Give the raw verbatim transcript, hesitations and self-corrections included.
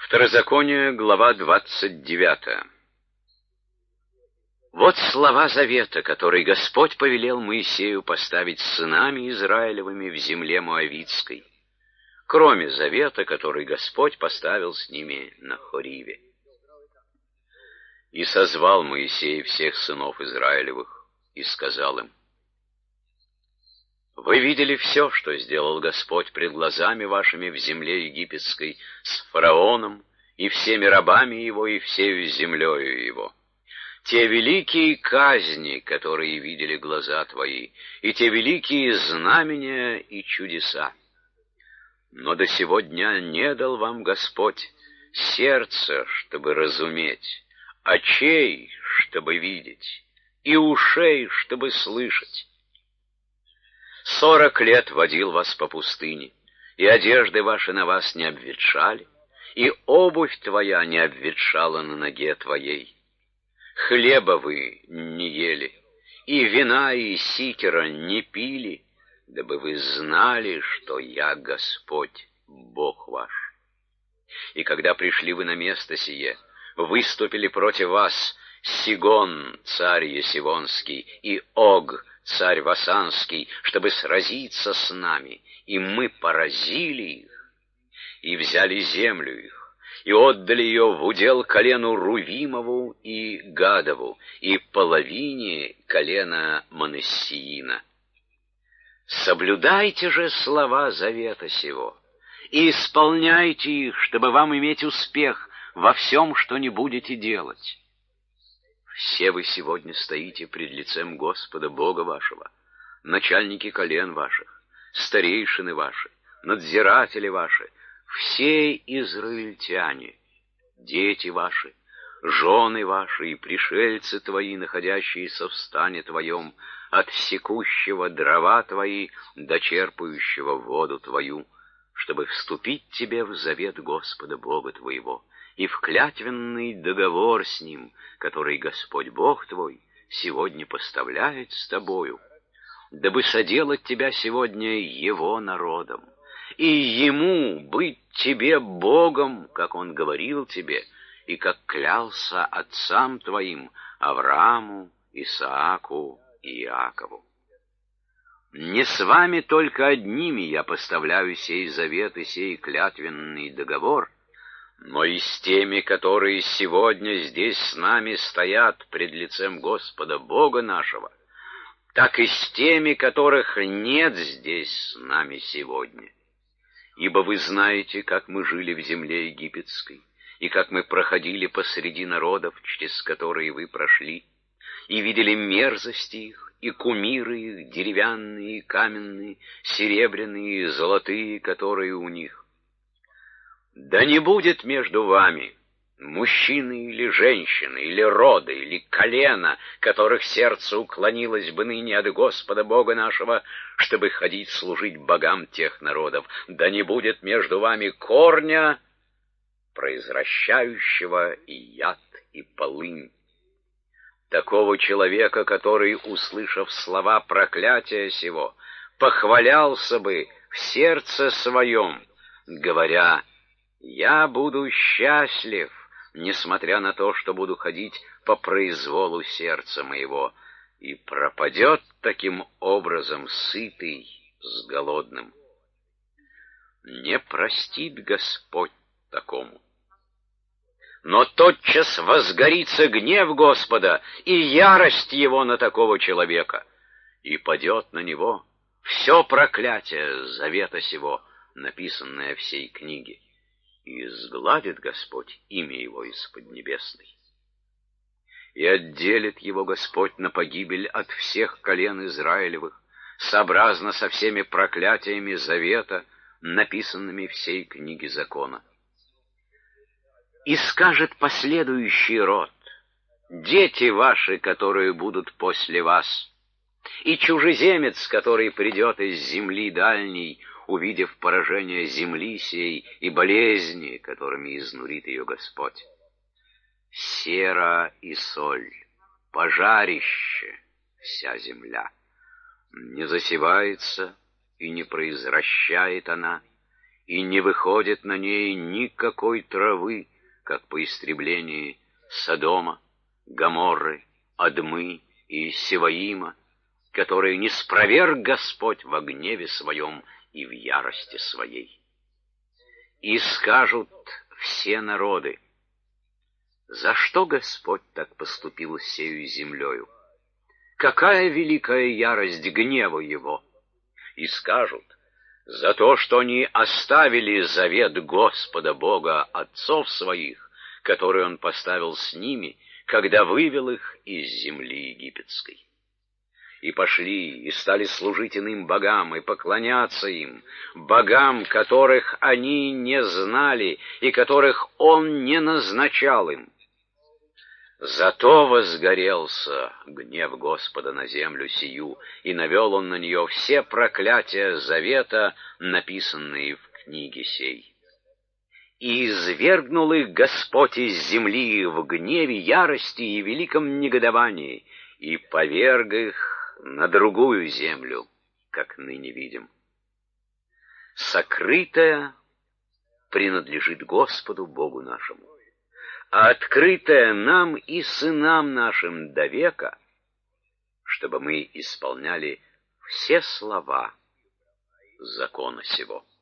Второзаконие, глава двадцать девятая. Вот слова завета, который Господь повелел Моисею поставить с сынами Израилевыми в земле Моавитской, кроме завета, который Господь поставил с ними на Хориве. И созвал Моисей всех сынов Израилевых и сказал им: «Вы видели все, что сделал Господь пред глазами вашими в земле египетской с фараоном и всеми рабами его и всею землею его. Те великие казни, которые видели глаза твои, и те великие знамения и чудеса. Но до сего дня не дал вам Господь сердца, чтобы разуметь, очей, чтобы видеть, и ушей, чтобы слышать. Сорок лет водил вас по пустыне, и одежды ваши на вас не обветшали, и обувь твоя не обветшала на ноге твоей. Хлеба вы не ели, и вина и сикера не пили, дабы вы знали, что я Господь, Бог ваш. И когда пришли вы на место сие, выступили против вас Сигон, царь Есивонский, и Ог, царь Васанский, чтобы сразиться с нами, и мы поразили их, и взяли землю их, и отдали ее в удел колену Рувимову и Гадову, и половине колена Манассиина. Соблюдайте же слова завета сего, и исполняйте их, чтобы вам иметь успех во всем, что не будете делать. Все вы сегодня стоите пред лицем Господа Бога вашего, начальники колен ваших, старейшины ваши, надзиратели ваши, все израильтяне, дети ваши, жены ваши и пришельцы твои, находящиеся в стане твоем, от секущего дрова твои до черпающего воду твою, чтобы вступить тебе в завет Господа Бога твоего и в клятвенный договор с Ним, который Господь Бог твой сегодня поставляет с тобою, дабы соделать тебя сегодня Его народом, и Ему быть тебе Богом, как Он говорил тебе, и как клялся отцам твоим Аврааму, Исааку и Иакову. Не с вами только одними я поставляю сей завет и сей клятвенный договор, но и с теми, которые сегодня здесь с нами стоят пред лицем Господа Бога нашего, так и с теми, которых нет здесь с нами сегодня. Ибо вы знаете, как мы жили в земле египетской, и как мы проходили посреди народов, через которые вы прошли, и видели мерзости их, и кумиры их, деревянные, каменные, серебряные, золотые, которые у них. Да не будет между вами мужчины или женщины, или рода, или колена, которых сердце уклонилось бы ныне от Господа Бога нашего, чтобы ходить служить богам тех народов. Да не будет между вами корня, произвращающего и яд, и полынь. Такого человека, который, услышав слова проклятия сего, похвалялся бы в сердце своем, говоря: «Я буду счастлив, несмотря на то, что буду ходить по произволу сердца моего», и пропадет таким образом сытый с голодным. Не простит Господь такому. Но тотчас возгорится гнев Господа и ярость Его на такого человека, и падет на него все проклятие завета сего, написанное в сей книге, и изгладит Господь имя его из поднебесной. И отделит его Господь на погибель от всех колен Израилевых, сообразно со всеми проклятиями завета, написанными в сей книге закона. И скажет последующий род: дети ваши, которые будут после вас, и чужеземец, который придет из земли дальней, увидев поражение земли сей и болезни, которыми изнурит ее Господь. Сера и соль, пожарище вся земля. Не засевается и не произвращает она, и не выходит на ней никакой травы, как по истреблении Содома, Гоморры, Адмы и Севаима, которые не спроверг Господь во гневе своем и в ярости своей. И скажут все народы: за что Господь так поступил с сею землею? Какая великая ярость гнева его? И скажут: за то, что они оставили завет Господа Бога отцов своих, который Он поставил с ними, когда вывел их из земли египетской. И пошли, и стали служить иным богам, и поклоняться им, богам, которых они не знали, и которых Он не назначал им. Зато возгорелся гнев Господа на землю сию, и навел Он на нее все проклятия завета, написанные в книге сей. И извергнул их Господь из земли в гневе, ярости и великом негодовании, и поверг их на другую землю, как ныне видим. Сокрытое принадлежит Господу Богу нашему, а открытое нам и сынам нашим до века, чтобы мы исполняли все слова закона сего.